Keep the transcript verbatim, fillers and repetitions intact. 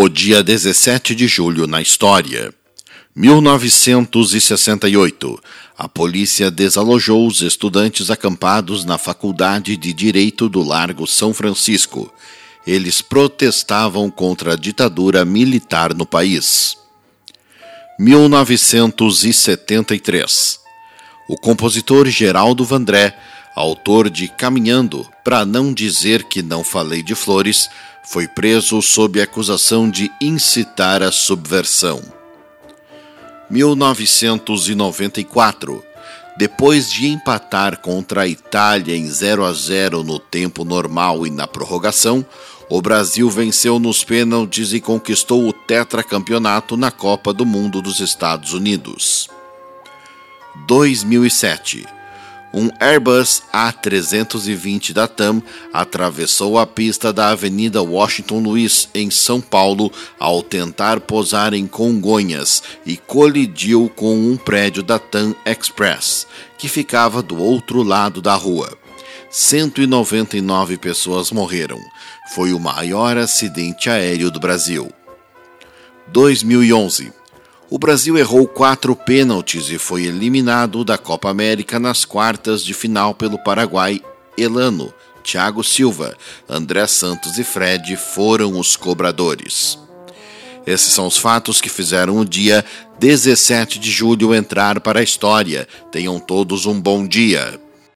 O dia dezessete de julho na história. mil novecentos e sessenta e oito. A polícia desalojou os estudantes acampados na Faculdade de Direito do Largo São Francisco. Eles protestavam contra a ditadura militar no país. mil novecentos e setenta e três. O compositor Geraldo Vandré, autor de Caminhando, pra não dizer que não falei de flores, foi preso sob acusação de incitar a subversão. mil novecentos e noventa e quatro. Depois de empatar contra a Itália em zero a zero no tempo normal e na prorrogação, o Brasil venceu nos pênaltis e conquistou o tetracampeonato na Copa do Mundo dos Estados Unidos. dois mil e sete. Um Airbus A trezentos e vinte da TAM atravessou a pista da Avenida Washington Luiz, em São Paulo, ao tentar pousar em Congonhas e colidiu com um prédio da TAM Express, que ficava do outro lado da rua. cento e noventa e nove pessoas morreram. Foi o maior acidente aéreo do Brasil. dois mil e onze. O Brasil errou quatro pênaltis e foi eliminado da Copa América nas quartas de final pelo Paraguai. Elano, Thiago Silva, André Santos e Fred foram os cobradores. Esses são os fatos que fizeram o dia dezessete de julho entrar para a história. Tenham todos um bom dia.